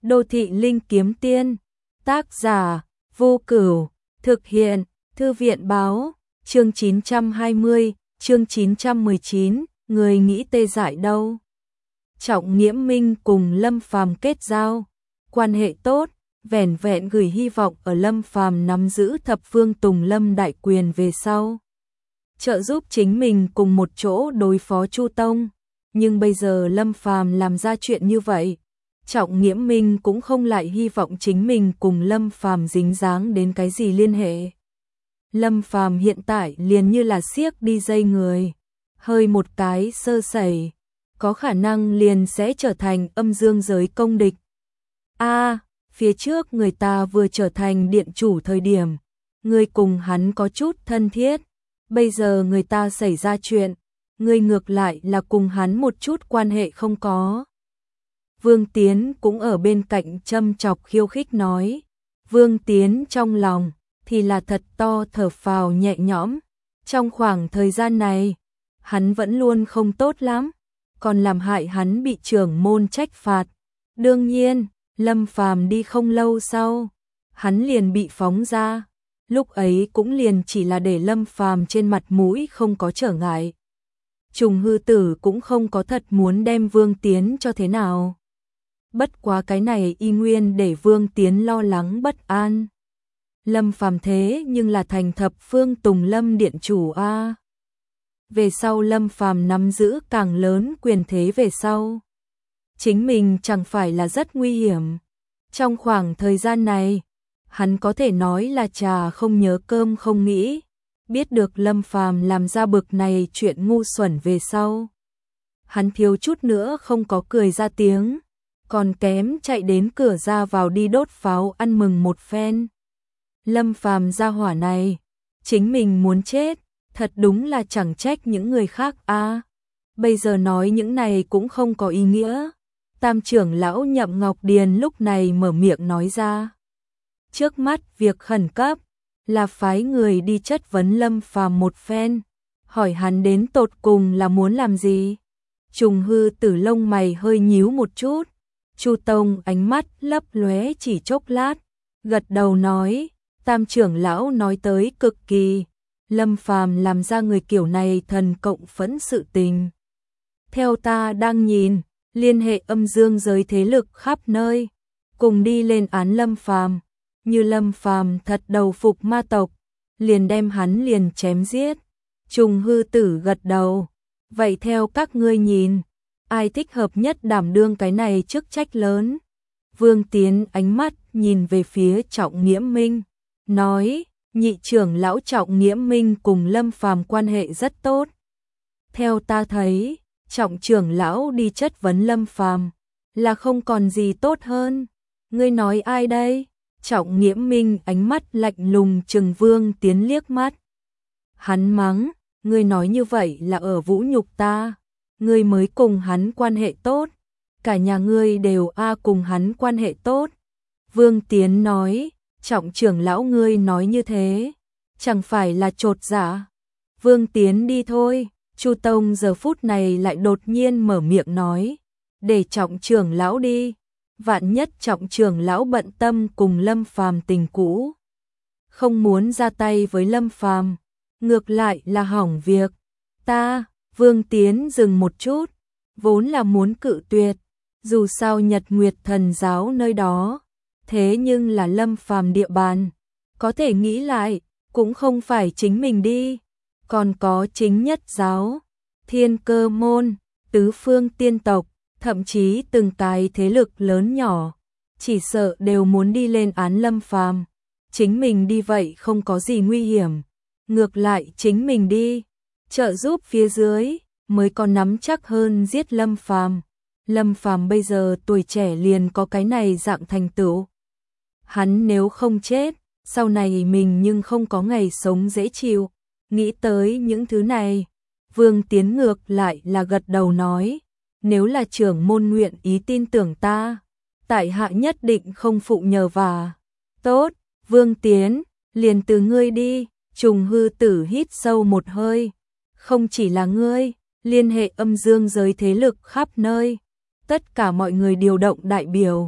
Đô thị linh kiếm tiên, tác giả, Vô Cửu, thực hiện, Thư viện báo, chương 920, chương 919, người nghĩ tê dại đâu. Trọng Nghiễm Minh cùng Lâm Phàm kết giao, quan hệ tốt, vẻn vẹn gửi hy vọng ở Lâm Phàm nắm giữ thập phương Tùng Lâm đại quyền về sau, trợ giúp chính mình cùng một chỗ đối phó Chu Tông. Nhưng bây giờ Lâm Phàm làm ra chuyện như vậy, Trọng Nghiễm Minh cũng không lại hy vọng chính mình cùng Lâm Phàm dính dáng đến cái gì liên hệ. Lâm Phàm hiện tại liền như là siếc đi dây người, hơi một cái sơ sẩy, có khả năng liền sẽ trở thành âm dương giới công địch. Phía trước người ta vừa trở thành điện chủ thời điểm, người cùng hắn có chút thân thiết, bây giờ người ta xảy ra chuyện, người ngược lại là cùng hắn một chút quan hệ không có. Vương Tiến cũng ở bên cạnh châm chọc khiêu khích nói. Vương Tiến trong lòng thì là thật to thở phào nhẹ nhõm. Trong khoảng thời gian này, hắn vẫn luôn không tốt lắm, còn làm hại hắn bị trưởng môn trách phạt. Đương nhiên, Lâm Phàm đi không lâu sau, hắn liền bị phóng ra. Lúc ấy cũng liền chỉ là để Lâm Phàm trên mặt mũi không có trở ngại. Trùng Hư Tử cũng không có thật muốn đem Vương Tiến cho thế nào. Bất quá cái này y nguyên để Vương Tiến lo lắng bất an. Lâm Phàm thế nhưng là thành thập phương Tùng Lâm điện chủ a. Về sau Lâm Phàm nắm giữ càng lớn quyền thế về sau, chính mình chẳng phải là rất nguy hiểm. Trong khoảng thời gian này, hắn có thể nói là trà không nhớ cơm không nghĩ. Biết được Lâm Phàm làm ra bực này chuyện ngu xuẩn về sau, hắn thiếu chút nữa không có cười ra tiếng, còn kém chạy đến cửa ra vào đi đốt pháo ăn mừng một phen. Lâm Phàm gia hỏa này, chính mình muốn chết, thật đúng là chẳng trách những người khác a. Bây giờ nói những này cũng không có ý nghĩa. Tam trưởng lão Nhậm Ngọc Điền lúc này mở miệng nói ra. Trước mắt việc khẩn cấp là phái người đi chất vấn Lâm Phàm một phen, hỏi hắn đến tột cùng là muốn làm gì. Trùng Hư Tử lông mày hơi nhíu một chút, Chu Tông ánh mắt lấp lóe chỉ chốc lát, gật đầu nói, Tam trưởng lão nói tới cực kỳ, Lâm Phàm làm ra người kiểu này thần cộng phẫn sự tình. Theo ta đang nhìn, liên hệ âm dương giới thế lực khắp nơi, cùng đi lên án Lâm Phàm. Như Lâm Phàm thật đầu phục ma tộc, liền đem hắn liền chém giết. Trùng Hư Tử gật đầu, vậy theo các ngươi nhìn, ai thích hợp nhất đảm đương cái này chức trách lớn? Vương Tiến ánh mắt nhìn về phía Trọng Nghiễm Minh, nói, nhị trưởng lão Trọng Nghiễm Minh cùng Lâm Phàm quan hệ rất tốt. Theo ta thấy, Trọng trưởng lão đi chất vấn Lâm Phàm là không còn gì tốt hơn. Ngươi nói ai đây? Trọng Nghiễm Minh ánh mắt lạnh lùng trừng Vương Tiến liếc mắt. Hắn mắng, ngươi nói như vậy là ở vũ nhục ta. Ngươi mới cùng hắn quan hệ tốt, cả nhà ngươi đều cùng hắn quan hệ tốt. Vương Tiến nói, Trọng trưởng lão ngươi nói như thế, chẳng phải là chột dạ. Vương Tiến đi thôi. Chu Tông giờ phút này lại đột nhiên mở miệng nói, để Trọng trưởng lão đi. Vạn nhất Trọng trưởng lão bận tâm cùng Lâm Phàm tình cũ, không muốn ra tay với Lâm Phàm, ngược lại là hỏng việc. Vương Tiến dừng một chút, vốn là muốn cự tuyệt, dù sao Nhật Nguyệt Thần giáo nơi đó, thế nhưng là Lâm Phàm địa bàn, có thể nghĩ lại, cũng không phải chính mình đi, còn có Chính Nhất giáo, Thiên Cơ môn, tứ phương tiên tộc, thậm chí từng cái thế lực lớn nhỏ, chỉ sợ đều muốn đi lên án Lâm Phàm. Chính mình đi vậy không có gì nguy hiểm, ngược lại chính mình đi, trợ giúp phía dưới, mới có nắm chắc hơn giết Lâm Phàm. Lâm Phàm bây giờ tuổi trẻ liền có cái này dạng thành tựu. Hắn nếu không chết, sau này mình nhưng không có ngày sống dễ chịu. Nghĩ tới những thứ này, Vương Tiến ngược lại là gật đầu nói, nếu là trưởng môn nguyện ý tin tưởng ta, tại hạ nhất định không phụ nhờ vả. Tốt, Vương Tiến, liền từ ngươi đi. Trùng Hư Tử hít sâu một hơi, không chỉ là ngươi, liên hệ âm dương giới thế lực khắp nơi, tất cả mọi người điều động đại biểu,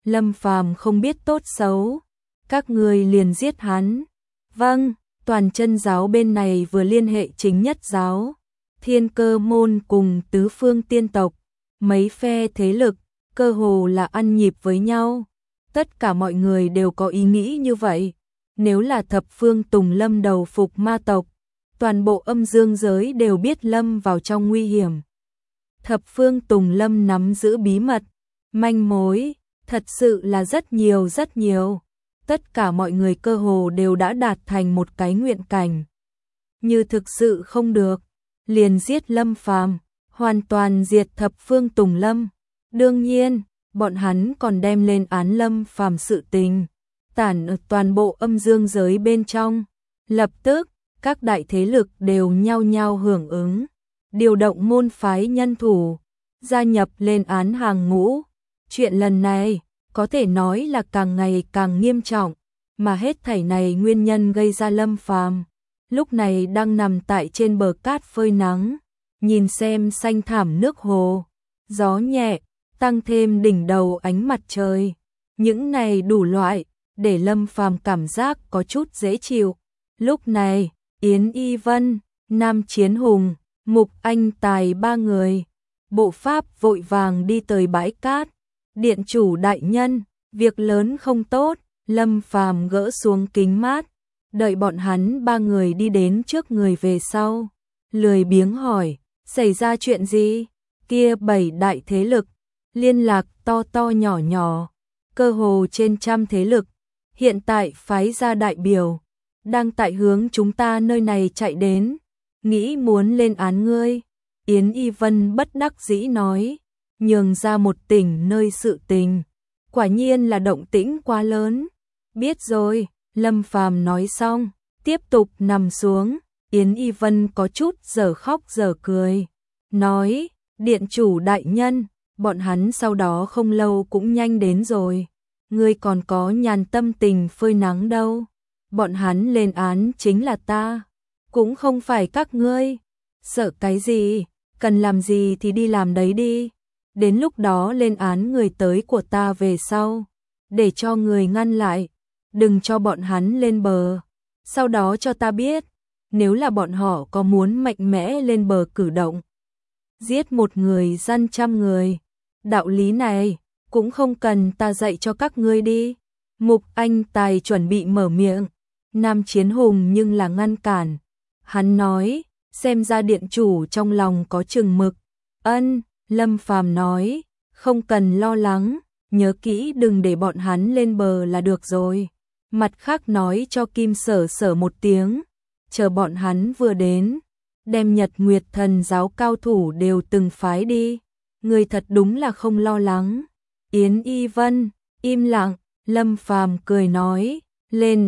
Lâm Phàm không biết tốt xấu, các ngươi liền giết hắn. Vâng, Toàn Chân giáo bên này vừa liên hệ Chính Nhất giáo, Thiên Cơ môn cùng Tứ Phương tiên tộc, mấy phe thế lực, cơ hồ là ăn nhịp với nhau. Tất cả mọi người đều có ý nghĩ như vậy. Nếu là Thập Phương Tùng Lâm đầu phục ma tộc, toàn bộ âm dương giới đều biết lâm vào trong nguy hiểm. Thập Phương Tùng Lâm nắm giữ bí mật, manh mối, thật sự là rất nhiều rất nhiều. Tất cả mọi người cơ hồ đều đã đạt thành một cái nguyện cảnh. Như thực sự không được, liền giết Lâm Phàm, hoàn toàn diệt Thập Phương Tùng Lâm. Đương nhiên, bọn hắn còn đem lên án Lâm Phàm sự tình, tản ở toàn bộ âm dương giới bên trong. Lập tức, các đại thế lực đều nhao nhao hưởng ứng, điều động môn phái nhân thủ, gia nhập lên án hàng ngũ. Chuyện lần này, có thể nói là càng ngày càng nghiêm trọng, mà hết thảy này nguyên nhân gây ra Lâm Phàm lúc này đang nằm tại trên bờ cát phơi nắng, nhìn xem xanh thảm nước hồ, gió nhẹ, tăng thêm đỉnh đầu ánh mặt trời. Những này đủ loại, để Lâm Phàm cảm giác có chút dễ chịu. Lúc này, Yến Y Vân, Nam Chiến Hùng, Mục Anh Tài ba người, bộ pháp vội vàng đi tới bãi cát. Điện chủ đại nhân, việc lớn không tốt. Lâm Phàm gỡ xuống kính mát, đợi bọn hắn ba người đi đến trước người về sau, lười biếng hỏi, xảy ra chuyện gì? Kia 7 đại thế lực, liên lạc to to nhỏ nhỏ, cơ hồ trên trăm thế lực, hiện tại phái ra đại biểu, đang tại hướng chúng ta nơi này chạy đến, nghĩ muốn lên án ngươi. Yến Y Vân bất đắc dĩ nói, nhường ra một tỉnh nơi sự tình, quả nhiên là động tĩnh quá lớn. Biết rồi, Lâm Phàm nói xong, tiếp tục nằm xuống. Yến Y Vân có chút giờ khóc giờ cười, nói, điện chủ đại nhân, bọn hắn sau đó không lâu cũng nhanh đến rồi, ngươi còn có nhàn tâm tình phơi nắng đâu. Bọn hắn lên án chính là ta, cũng không phải các ngươi. Sợ cái gì, cần làm gì thì đi làm đấy đi. Đến lúc đó lên án người tới của ta về sau, để cho người ngăn lại, đừng cho bọn hắn lên bờ. Sau đó cho ta biết, nếu là bọn họ có muốn mạnh mẽ lên bờ cử động, giết một người dân trăm người. Đạo lý này cũng không cần ta dạy cho các ngươi đi. Mục Anh Tài chuẩn bị mở miệng, Nam Chiến Hùng nhưng là ngăn cản. Hắn nói, xem ra điện chủ trong lòng có chừng mực. Ân, Lâm Phàm nói, không cần lo lắng, nhớ kỹ đừng để bọn hắn lên bờ là được rồi. Mặt khác nói cho Kim Sở Sở một tiếng, chờ bọn hắn vừa đến, đem Nhật Nguyệt Thần giáo cao thủ đều từng phái đi. Người thật đúng là không lo lắng. Yến Y Vân im lặng. Lâm Phàm cười nói, lên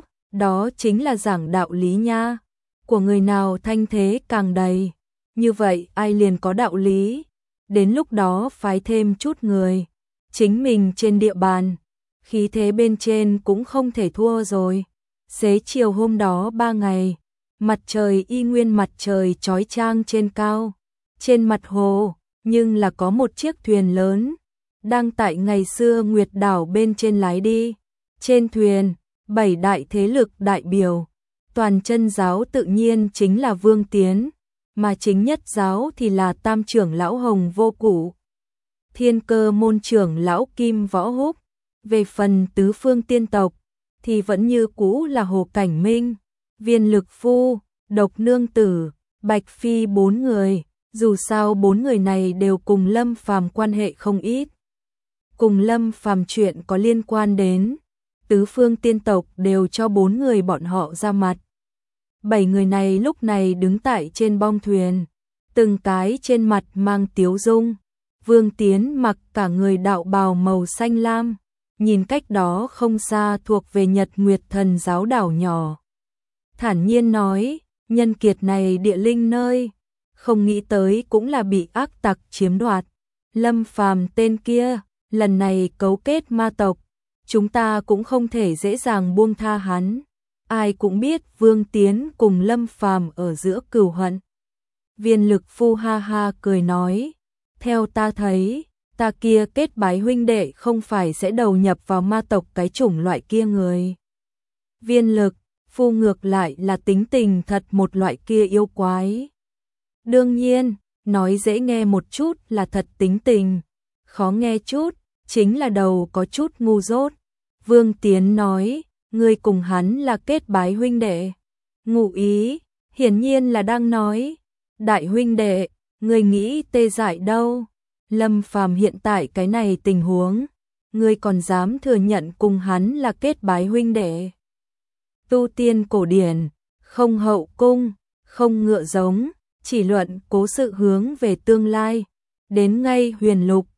đó chính là giảng đạo lý nha, của người nào thanh thế càng đầy, như vậy ai liền có đạo lý. Đến lúc đó phái thêm chút người, chính mình trên địa bàn, khí thế bên trên cũng không thể thua rồi. Xế chiều hôm đó 3 ngày, mặt trời y nguyên mặt trời chói chang trên cao, trên mặt hồ, nhưng là có một chiếc thuyền lớn, đang tại ngày xưa Nguyệt đảo bên trên lái đi. Trên thuyền, 7 đại thế lực đại biểu, Toàn Chân giáo tự nhiên chính là Vương Tiến, mà Chính Nhất giáo thì là Tam trưởng lão Hồng Vô Cụ, Thiên Cơ môn trưởng lão Kim Võ Húc. Về phần Tứ Phương tiên tộc thì vẫn như cũ là Hồ Cảnh Minh, Viên Lực Phu, Độc Nương Tử, Bạch Phi 4 người. Dù sao 4 người này đều cùng Lâm Phàm quan hệ không ít, cùng Lâm Phàm chuyện có liên quan đến, Tứ Phương tiên tộc đều cho 4 người bọn họ ra mặt. 7 người này lúc này đứng tại trên bong thuyền, từng cái trên mặt mang tiếu dung. Vương Tiến mặc cả người đạo bào màu xanh lam, nhìn cách đó không xa thuộc về Nhật Nguyệt Thần giáo đảo nhỏ. Thản nhiên nói, nhân kiệt này địa linh nơi, không nghĩ tới cũng là bị ác tặc chiếm đoạt. Lâm Phàm tên kia, lần này cấu kết ma tộc, chúng ta cũng không thể dễ dàng buông tha hắn. Ai cũng biết Vương Tiến cùng Lâm Phàm ở giữa cừu hận. Viên Lực Phu ha ha cười nói, theo ta thấy, ta kia kết bái huynh đệ không phải sẽ đầu nhập vào ma tộc cái chủng loại kia người. Viên Lực, phu ngược lại là tính tình thật một loại kia yêu quái. Đương nhiên, nói dễ nghe một chút là thật tính tình, khó nghe chút, chính là đầu có chút ngu dốt. Vương Tiến nói, ngươi cùng hắn là kết bái huynh đệ. Ngụ ý, hiển nhiên là đang nói, đại huynh đệ, ngươi nghĩ Tê Dại đâu? Lâm Phàm hiện tại cái này tình huống, ngươi còn dám thừa nhận cùng hắn là kết bái huynh đệ. Tu tiên cổ điển, không hậu cung, không ngựa giống, chỉ luận cố sự hướng về tương lai, đến ngay Huyền Lục,